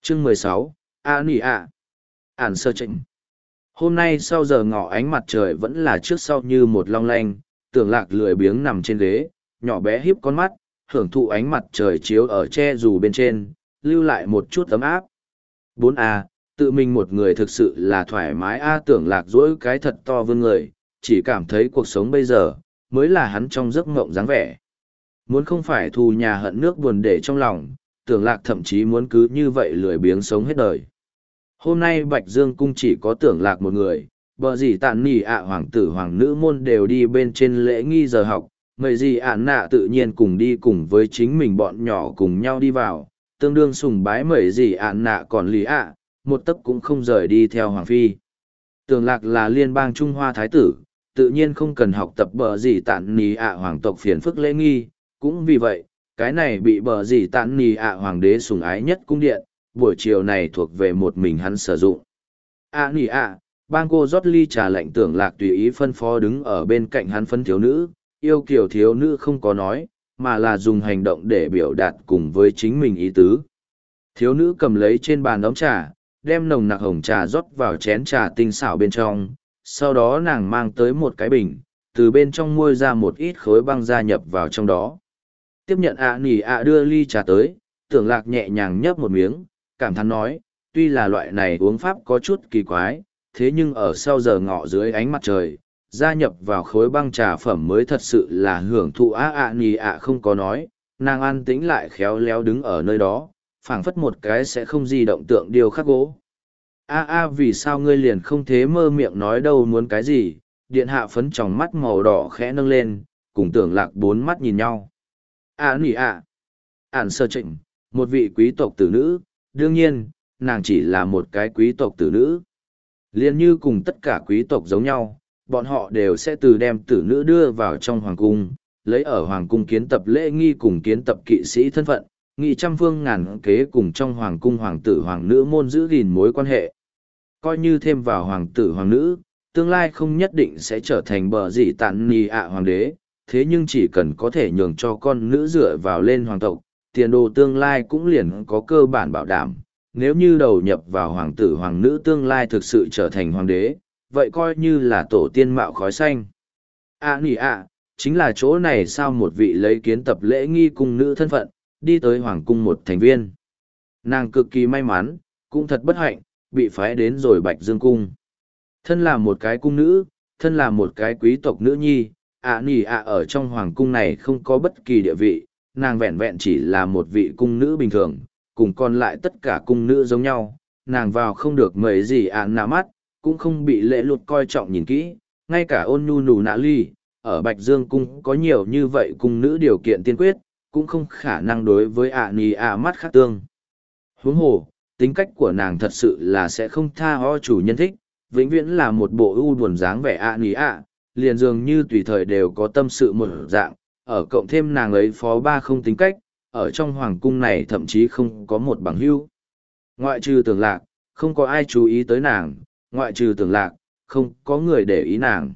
Chương 16, A Nì ạ. Ản sơ chỉnh. Hôm nay sau giờ ngọ ánh mặt trời vẫn là trước sau như một long lanh, Tưởng Lạc lười biếng nằm trên ghế, nhỏ bé híp con mắt, hưởng thụ ánh mặt trời chiếu ở che dù bên trên, lưu lại một chút ấm áp. 4A, tự mình một người thực sự là thoải mái A. Tưởng Lạc duỗi cái thật to vươn người, chỉ cảm thấy cuộc sống bây giờ, mới là hắn trong giấc mộng dáng vẻ. Muốn không phải thù nhà hận nước buồn để trong lòng, Tưởng Lạc thậm chí muốn cứ như vậy lười biếng sống hết đời. Hôm nay Bạch Dương Cung chỉ có Tưởng Lạc một người, bờ gì tạn nỉ ạ hoàng tử hoàng nữ môn đều đi bên trên lễ nghi giờ học, mấy gì ạn nạ tự nhiên cùng đi cùng với chính mình bọn nhỏ cùng nhau đi vào, tương đương sùng bái mấy gì ạn nạ còn lý ạ, một tấc cũng không rời đi theo hoàng phi. Tưởng Lạc là liên bang Trung Hoa Thái tử, tự nhiên không cần học tập bờ gì tạn nỉ ạ hoàng tộc phiền phức lễ nghi, cũng vì vậy, cái này bị bờ gì tạn nỉ ạ hoàng đế sủng ái nhất cung điện, buổi chiều này thuộc về một mình hắn sử dụng. A nỉ ạ, bang cô rót ly trà lạnh. Tưởng Lạc tùy ý phân phó đứng ở bên cạnh hắn phân thiếu nữ, yêu kiều thiếu nữ không có nói, mà là dùng hành động để biểu đạt cùng với chính mình ý tứ. Thiếu nữ cầm lấy trên bàn ấm trà, đem nồng nặc hồng trà rót vào chén trà tinh xảo bên trong, sau đó nàng mang tới một cái bình, từ bên trong muôi ra một ít khối băng gia nhập vào trong đó. Tiếp nhận ạ nỉ ạ đưa ly trà tới, Tưởng Lạc nhẹ nhàng nhấp một miếng, cảm thán nói, tuy là loại này uống pháp có chút kỳ quái, thế nhưng ở sau giờ ngọ dưới ánh mặt trời, gia nhập vào khối băng trà phẩm mới thật sự là hưởng thụ. ạ nỉ ạ không có nói, nàng an tĩnh lại khéo léo đứng ở nơi đó, phảng phất một cái sẽ không di động tượng điêu khắc gỗ. Vì sao ngươi liền không thế mơ miệng nói đâu muốn cái gì? Điện hạ phấn tròng mắt màu đỏ khẽ nâng lên, cùng Tưởng Lạc bốn mắt nhìn nhau. Nỉ ạ. Ản sơ trịnh, một vị quý tộc tử nữ, đương nhiên, nàng chỉ là một cái quý tộc tử nữ. Liên như cùng tất cả quý tộc giống nhau, bọn họ đều sẽ từ đem tử nữ đưa vào trong hoàng cung, lấy ở hoàng cung kiến tập lễ nghi cùng kiến tập kỵ sĩ thân phận, nghị trăm phương ngàn kế cùng trong hoàng cung hoàng tử hoàng nữ môn giữ gìn mối quan hệ. Coi như thêm vào hoàng tử hoàng nữ, tương lai không nhất định sẽ trở thành bờ gì tạn nì ạ hoàng đế, thế nhưng chỉ cần có thể nhường cho con nữ dựa vào lên hoàng tộc, tiền đồ tương lai cũng liền có cơ bản bảo đảm. Nếu như đầu nhập vào hoàng tử hoàng nữ tương lai thực sự trở thành hoàng đế, vậy coi như là tổ tiên mạo khói xanh. Nỉ ạ, chính là chỗ này sao một vị lấy kiến tập lễ nghi cung nữ thân phận, đi tới hoàng cung một thành viên. Nàng cực kỳ may mắn, cũng thật bất hạnh, bị phái đến rồi Bạch Dương Cung. Thân là một cái cung nữ, thân là một cái quý tộc nữ nhi, nỉ ạ ở trong hoàng cung này không có bất kỳ địa vị, nàng vẹn vẹn chỉ là một vị cung nữ bình thường, cùng còn lại tất cả cung nữ giống nhau, nàng vào không được mấy gì nạ mắt, cũng không bị lễ luật coi trọng nhìn kỹ, ngay cả ôn nhu nù nạ ly, ở Bạch Dương Cung có nhiều như vậy cung nữ điều kiện tiên quyết, cũng không khả năng đối với nỉ ạ mắt khác tương. Huống hồ, tính cách của nàng thật sự là sẽ không tha ho chủ nhân thích, vĩnh viễn là một bộ ưu buồn dáng vẻ nỉ ạ, liền dường như tùy thời đều có tâm sự một dạng, ở cộng thêm nàng ấy phó ba không tính cách, ở trong hoàng cung này thậm chí không có một bằng hữu. Ngoại trừ Tưởng Lạc, không có ai chú ý tới nàng, ngoại trừ Tưởng Lạc, không có người để ý nàng.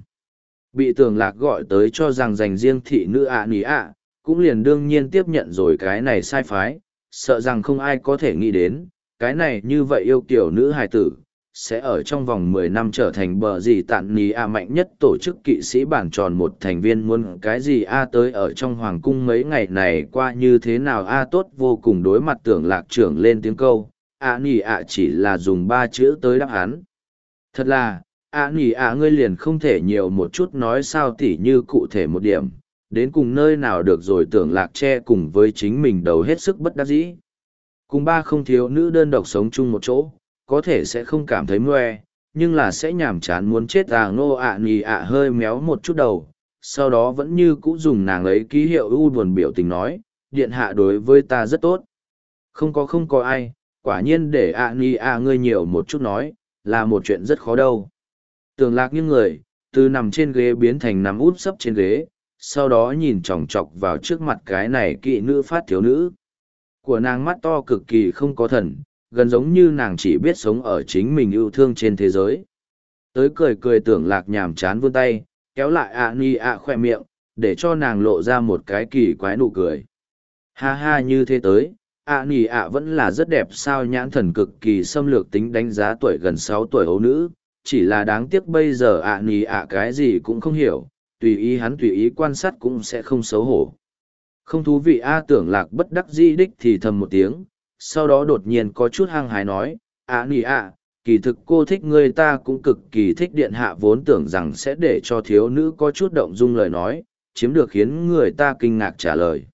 Bị Tưởng Lạc gọi tới cho rằng dành riêng thị nữ nỉ ạ, cũng liền đương nhiên tiếp nhận rồi cái này sai phái, sợ rằng không ai có thể nghĩ đến, cái này như vậy yêu kiểu nữ hài tử, sẽ ở trong vòng 10 năm trở thành bờ gì tạn nì mạnh nhất tổ chức kỵ sĩ bản tròn một thành viên muốn cái gì tới ở trong hoàng cung mấy ngày này qua như thế nào tốt vô cùng. Đối mặt Tưởng Lạc trưởng lên tiếng câu, nì chỉ là dùng 3 chữ tới đáp án. Thật là, nì ngươi liền không thể nhiều một chút nói sao tỉ như cụ thể một điểm, đến cùng nơi nào được rồi. Tưởng Lạc che cùng với chính mình đầu hết sức bất đắc dĩ. Cùng ba không thiếu nữ đơn độc sống chung một chỗ, có thể sẽ không cảm thấy mê, nhưng là sẽ nhàm chán muốn chết. Ngô nỉ hơi méo một chút đầu, sau đó vẫn như cũ dùng nàng ấy ký hiệu u buồn biểu tình nói, điện hạ đối với ta rất tốt. Không có ai, quả nhiên để nỉ ngươi nhiều một chút nói, là một chuyện rất khó đâu. Tưởng Lạc những người, từ nằm trên ghế biến thành nằm úp sấp trên ghế, sau đó nhìn chòng chọc vào trước mặt cái này kỵ nữ phát thiếu nữ. Của nàng mắt to cực kỳ không có thần, gần giống như nàng chỉ biết sống ở chính mình yêu thương trên thế giới. Tới cười cười Tưởng Lạc nhàm chán vươn tay, kéo lại nỉ khoe miệng, để cho nàng lộ ra một cái kỳ quái nụ cười. Ha ha như thế tới, ạ nỉ ạ vẫn là rất đẹp sao, nhãn thần cực kỳ xâm lược tính đánh giá tuổi gần 6 tuổi ấu nữ, chỉ là đáng tiếc bây giờ ạ nỉ ạ cái gì cũng không hiểu, tùy ý hắn tùy ý quan sát cũng sẽ không xấu hổ. Không thú vị a, Tưởng Lạc bất đắc dĩ đích thì thầm một tiếng, sau đó đột nhiên có chút hăng hái nói, ạ nỉ ạ, kỳ thực cô thích ngươi, ta cũng cực kỳ thích. Điện hạ vốn tưởng rằng sẽ để cho thiếu nữ có chút động dung lời nói, chiếm được khiến người ta kinh ngạc trả lời.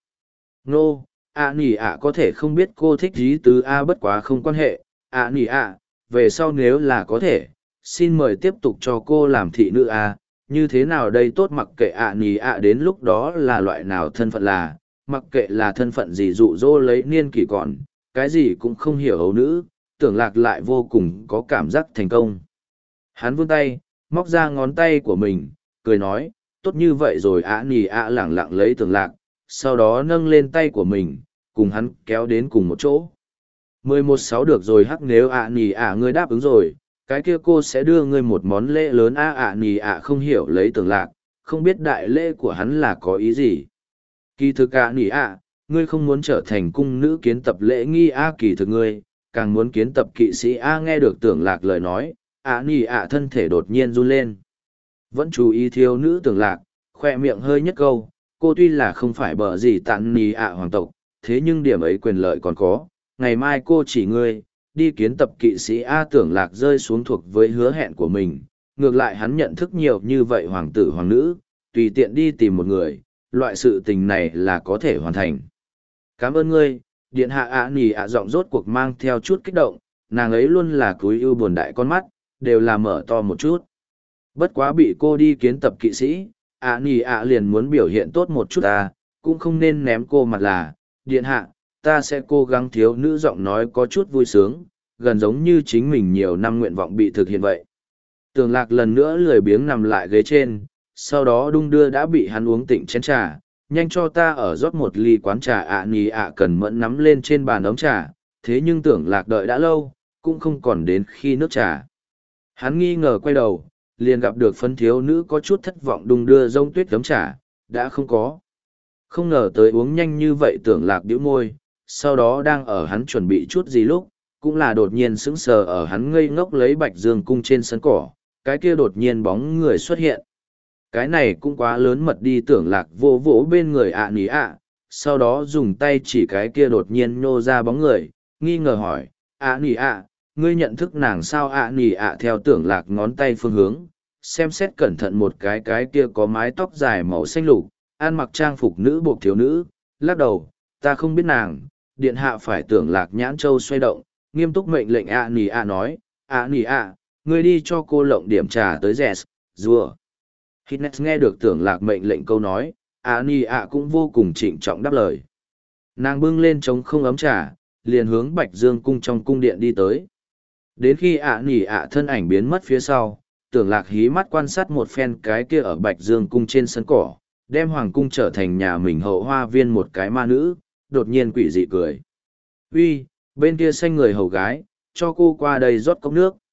Nô, ạ nỉ ạ có thể không biết cô thích gì tứ a, bất quá không quan hệ, ạ nỉ ạ, về sau nếu là có thể, xin mời tiếp tục cho cô làm thị nữ a. Như thế nào đây, tốt, mặc kệ ạ nỉ ạ đến lúc đó là loại nào thân phận, là mặc kệ là thân phận gì, dụ dỗ lấy niên kỷ còn cái gì cũng không hiểu ấu nữ, Tưởng Lạc lại vô cùng có cảm giác thành công. Hắn vươn tay, móc ra ngón tay của mình, cười nói, tốt như vậy rồi. Ạ nỉ ạ lẳng lặng lấy Tưởng Lạc, sau đó nâng lên tay của mình, cùng hắn kéo đến cùng một chỗ. 11-6 được rồi hắc, nếu ạ nỉ ạ ngươi đáp ứng rồi, cái kia cô sẽ đưa ngươi một món lễ lớn a. Ạ nỉ ạ không hiểu lấy Tưởng Lạc, không biết đại lễ của hắn là có ý gì. Kỳ thực ạ nỉ ạ, ngươi không muốn trở thành cung nữ kiến tập lễ nghi a, kỳ thực ngươi càng muốn kiến tập kỵ sĩ a. Nghe được Tưởng Lạc lời nói, ạ nỉ ạ thân thể đột nhiên run lên. Vẫn chú ý thiếu nữ Tưởng Lạc, khoe miệng hơi nhất câu, cô tuy là không phải bờ gì tạn nỉ ạ hoàng tộc, thế nhưng điểm ấy quyền lợi còn có, ngày mai cô chỉ ngươi đi kiến tập kỵ sĩ a. Tưởng Lạc rơi xuống thuộc với hứa hẹn của mình, ngược lại hắn nhận thức nhiều như vậy hoàng tử hoàng nữ, tùy tiện đi tìm một người, loại sự tình này là có thể hoàn thành. Cảm ơn ngươi, điện hạ. ạ nỉ ạ giọng rốt cuộc mang theo chút kích động, nàng ấy luôn là cúi ưu buồn đại con mắt, đều là mở to một chút. Bất quá bị cô đi kiến tập kỵ sĩ, ạ nỉ ạ liền muốn biểu hiện tốt một chút à, cũng không nên ném cô mặt là, điện hạ, ta sẽ cố gắng. Thiếu nữ giọng nói có chút vui sướng, gần giống như chính mình nhiều năm nguyện vọng bị thực hiện vậy. Tưởng Lạc lần nữa lười biếng nằm lại ghế trên, sau đó đung đưa đã bị hắn uống tịnh chén trà, nhanh cho ta ở rót một ly quán trà. ạ nỉ ạ cần mẫn nắm lên trên bàn ấm trà, thế nhưng Tưởng Lạc đợi đã lâu, cũng không còn đến khi nước trà. Hắn nghi ngờ quay đầu, liền gặp được phân thiếu nữ có chút thất vọng đung đưa rông tuyết ấm trà, đã không có. Không ngờ tới uống nhanh như vậy. Tưởng Lạc bĩu môi, sau đó đang ở hắn chuẩn bị chút gì lúc, cũng là đột nhiên sững sờ ở hắn ngây ngốc lấy Bạch Dương cung trên sân cỏ, cái kia đột nhiên bóng người xuất hiện. Cái này cũng quá lớn mật đi. Tưởng Lạc vô vỗ bên người ạ nỉ ạ, sau đó dùng tay chỉ cái kia đột nhiên nhô ra bóng người, nghi ngờ hỏi, ạ nỉ ạ, ngươi nhận thức nàng sao? ạ nỉ ạ theo Tưởng Lạc ngón tay phương hướng, xem xét cẩn thận một cái kia có mái tóc dài màu xanh lục, ăn mặc trang phục nữ buộc thiếu nữ, lắc đầu, ta không biết nàng. Điện hạ phải. Tưởng Lạc nhãn châu xoay động, nghiêm túc mệnh lệnh ạ nỉ ạ nói, ạ nỉ ạ, ngươi đi cho cô lộng điểm trà tới rẻ rùa. Hitness nghe được Tưởng Lạc mệnh lệnh câu nói, ạ nỉ ạ cũng vô cùng trịnh trọng đáp lời. Nàng bưng lên trống không ấm trà, liền hướng Bạch Dương cung trong cung điện đi tới. Đến khi ạ nỉ ạ thân ảnh biến mất phía sau, Tưởng Lạc hí mắt quan sát một phen cái kia ở Bạch Dương cung trên sân cỏ, đem hoàng cung trở thành nhà mình hậu hoa viên một cái ma nữ, đột nhiên quỷ dị cười. Uy, bên kia xanh người hầu gái, cho cô qua đây rót cốc nước.